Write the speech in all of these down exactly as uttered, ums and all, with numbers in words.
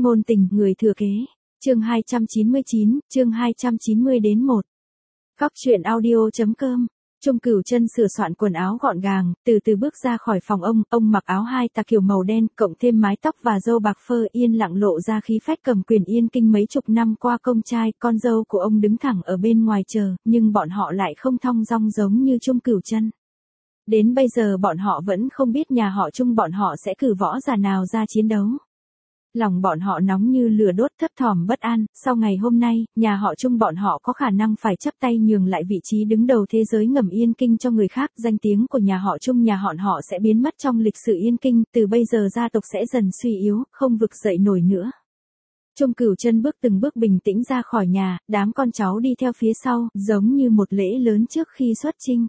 Ngôn tình, người thừa kế. Chương hai trăm chín mươi chín, chương hai trăm chín mươi đến một. Góc truyện audio.com. Chung Cửu Chân sửa soạn quần áo gọn gàng, từ từ bước ra khỏi phòng ông, ông mặc áo hai tà kiểu màu đen, cộng thêm mái tóc và râu bạc phơ, yên lặng lộ ra khí phách cầm quyền Yên Kinh mấy chục năm qua công trai, con dâu của ông đứng thẳng ở bên ngoài chờ, nhưng bọn họ lại không thong dong giống như Chung Cửu Chân. Đến bây giờ bọn họ vẫn không biết nhà họ Chung bọn họ sẽ cử võ giả nào ra chiến đấu. Lòng bọn họ nóng như lửa đốt, thấp thỏm bất an, sau ngày hôm nay, nhà họ Chung bọn họ có khả năng phải chấp tay nhường lại vị trí đứng đầu thế giới ngầm Yên Kinh cho người khác, danh tiếng của nhà họ Chung nhà họ họ sẽ biến mất trong lịch sử Yên Kinh, từ bây giờ gia tộc sẽ dần suy yếu, không vực dậy nổi nữa. Chung Cửu Chân bước từng bước bình tĩnh ra khỏi nhà, đám con cháu đi theo phía sau, giống như một lễ lớn trước khi xuất chinh.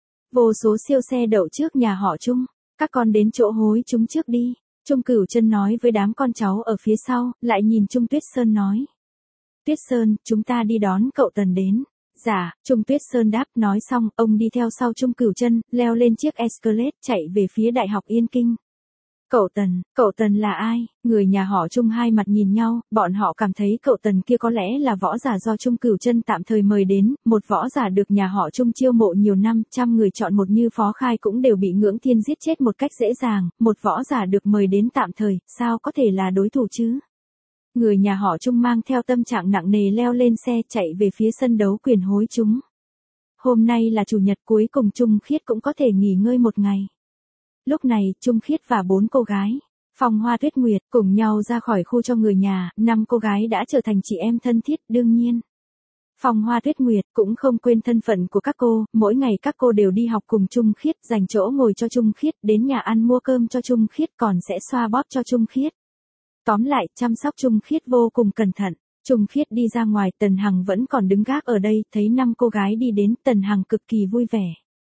Vô số siêu xe đậu trước nhà họ Chung, các con đến chỗ hối chúng trước đi. Chung Cửu Chân nói với đám con cháu ở phía sau, lại nhìn Chung Tuyết Sơn nói. Tuyết Sơn, chúng ta đi đón cậu Tần đến. Dạ, Chung Tuyết Sơn đáp, nói xong, ông đi theo sau Chung Cửu Chân, leo lên chiếc Escalade, chạy về phía Đại học Yên Kinh. Cậu Tần, cậu Tần là ai? Người nhà họ Chung hai mặt nhìn nhau, bọn họ cảm thấy cậu Tần kia có lẽ là võ giả do Chung Cửu Chân tạm thời mời đến, một võ giả được nhà họ Chung chiêu mộ nhiều năm, trăm người chọn một như Phó Khai cũng đều bị Ngưỡng Thiên giết chết một cách dễ dàng, một võ giả được mời đến tạm thời, sao có thể là đối thủ chứ? Người nhà họ Chung mang theo tâm trạng nặng nề leo lên xe chạy về phía sân đấu quyền hối chúng. Hôm nay là chủ nhật, cuối cùng Chung Khiết cũng có thể nghỉ ngơi một ngày. Lúc này, Chung Khiết và bốn cô gái, Phong Hoa Tuyết Nguyệt, cùng nhau ra khỏi khu cho người nhà, năm cô gái đã trở thành chị em thân thiết, đương nhiên. Phong Hoa Tuyết Nguyệt cũng không quên thân phận của các cô, mỗi ngày các cô đều đi học cùng Chung Khiết, dành chỗ ngồi cho Chung Khiết, đến nhà ăn mua cơm cho Chung Khiết, còn sẽ xoa bóp cho Chung Khiết. Tóm lại, chăm sóc Chung Khiết vô cùng cẩn thận. Chung Khiết đi ra ngoài, Tần Hằng vẫn còn đứng gác ở đây, thấy năm cô gái đi đến, Tần Hằng cực kỳ vui vẻ.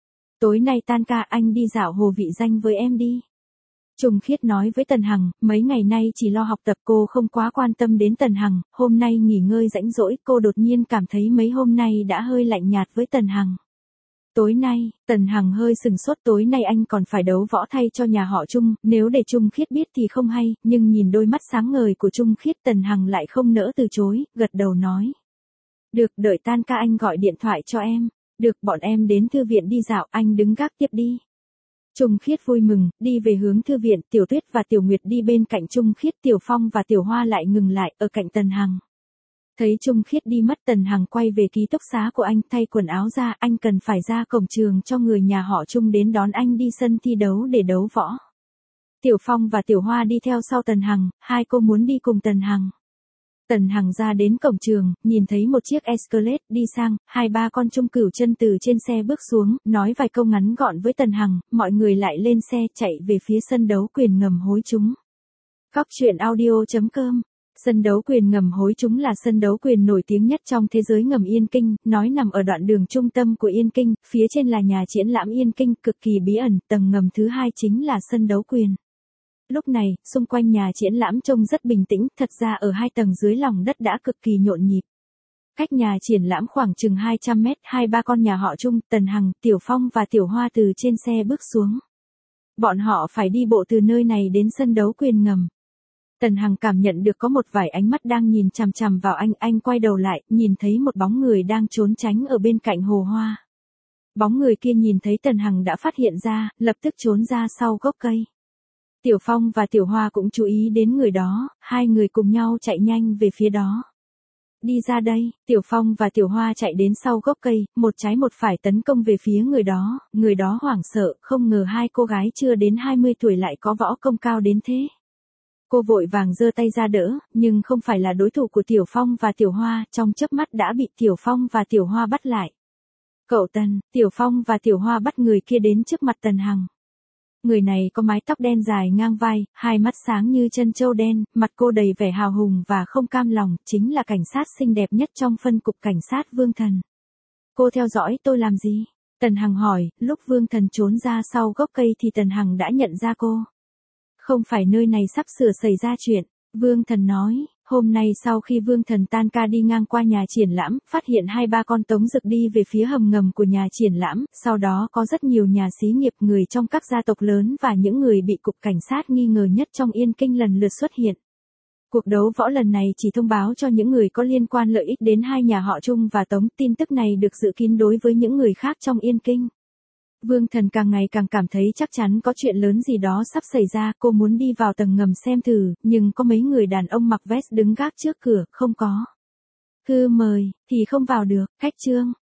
Tối nay tan ca anh đi dạo hồ vị danh với em đi. Chung Khiết nói với Tần Hằng, mấy ngày nay chỉ lo học tập cô không quá quan tâm đến Tần Hằng, hôm nay nghỉ ngơi rãnh rỗi cô đột nhiên cảm thấy mấy hôm nay đã hơi lạnh nhạt với Tần Hằng. Tối nay, Tần Hằng hơi sừng sốt, tối nay anh còn phải đấu võ thay cho nhà họ Chung, nếu để Chung Khiết biết thì không hay, nhưng nhìn đôi mắt sáng ngời của Chung Khiết Tần Hằng lại không nỡ từ chối, gật đầu nói. Được, đợi tan ca anh gọi điện thoại cho em. Được, bọn em đến thư viện đi dạo, anh đứng gác tiếp đi. Chung Khiết vui mừng, đi về hướng thư viện, Tiểu Tuyết và Tiểu Nguyệt đi bên cạnh Chung Khiết, Tiểu Phong và Tiểu Hoa lại ngừng lại, ở cạnh Tần Hằng. Thấy Chung Khiết đi mất, Tần Hằng quay về ký túc xá của anh, thay quần áo ra, anh cần phải ra cổng trường cho người nhà họ Chung đến đón anh đi sân thi đấu để đấu võ. Tiểu Phong và Tiểu Hoa đi theo sau Tần Hằng, hai cô muốn đi cùng Tần Hằng. Tần Hằng ra đến cổng trường, nhìn thấy một chiếc Escalade đi sang, hai ba con Chung Cửu Chân từ trên xe bước xuống, nói vài câu ngắn gọn với Tần Hằng, mọi người lại lên xe chạy về phía sân đấu quyền ngầm hối chúng. Góc truyện audio.com. Sân đấu quyền ngầm hối chúng là sân đấu quyền nổi tiếng nhất trong thế giới ngầm Yên Kinh, nói nằm ở đoạn đường trung tâm của Yên Kinh, phía trên là nhà triển lãm Yên Kinh, cực kỳ bí ẩn, tầng ngầm thứ hai chính là sân đấu quyền. Lúc này, xung quanh nhà triển lãm trông rất bình tĩnh, thật ra ở hai tầng dưới lòng đất đã cực kỳ nhộn nhịp. Cách nhà triển lãm khoảng chừng hai trăm mét, hai ba con nhà họ Chung, Tần Hằng, Tiểu Phong và Tiểu Hoa từ trên xe bước xuống. Bọn họ phải đi bộ từ nơi này đến sân đấu quyền ngầm. Tần Hằng cảm nhận được có một vài ánh mắt đang nhìn chằm chằm vào anh, anh quay đầu lại, nhìn thấy một bóng người đang trốn tránh ở bên cạnh hồ hoa. Bóng người kia nhìn thấy Tần Hằng đã phát hiện ra, lập tức trốn ra sau gốc cây. Tiểu Phong và Tiểu Hoa cũng chú ý đến người đó, hai người cùng nhau chạy nhanh về phía đó. Đi ra đây, Tiểu Phong và Tiểu Hoa chạy đến sau gốc cây, một trái một phải tấn công về phía người đó, người đó hoảng sợ, không ngờ hai cô gái chưa đến hai mươi tuổi lại có võ công cao đến thế. Cô vội vàng giơ tay ra đỡ, nhưng không phải là đối thủ của Tiểu Phong và Tiểu Hoa, trong chớp mắt đã bị Tiểu Phong và Tiểu Hoa bắt lại. Cậu Tần, Tiểu Phong và Tiểu Hoa bắt người kia đến trước mặt Tần Hằng. Người này có mái tóc đen dài ngang vai, hai mắt sáng như chân trâu đen, mặt cô đầy vẻ hào hùng và không cam lòng, chính là cảnh sát xinh đẹp nhất trong phân cục cảnh sát Vương Thần. Cô theo dõi tôi làm gì? Tần Hằng hỏi, lúc Vương Thần trốn ra sau gốc cây thì Tần Hằng đã nhận ra cô. Không phải nơi này sắp sửa xảy ra chuyện, Vương Thần nói. Hôm nay sau khi Vương Thần tan ca đi ngang qua nhà triển lãm, phát hiện hai ba con Tống Dực đi về phía hầm ngầm của nhà triển lãm, sau đó có rất nhiều nhà xí nghiệp, người trong các gia tộc lớn và những người bị cục cảnh sát nghi ngờ nhất trong Yên Kinh lần lượt xuất hiện. Cuộc đấu võ lần này chỉ thông báo cho những người có liên quan lợi ích đến hai nhà họ Trung và Tống, tin tức này được dự kín đối với những người khác trong Yên Kinh. Vương Thần càng ngày càng cảm thấy chắc chắn có chuyện lớn gì đó sắp xảy ra, cô muốn đi vào tầng ngầm xem thử, nhưng có mấy người đàn ông mặc vest đứng gác trước cửa, không có. Thư mời, thì không vào được, khách trương,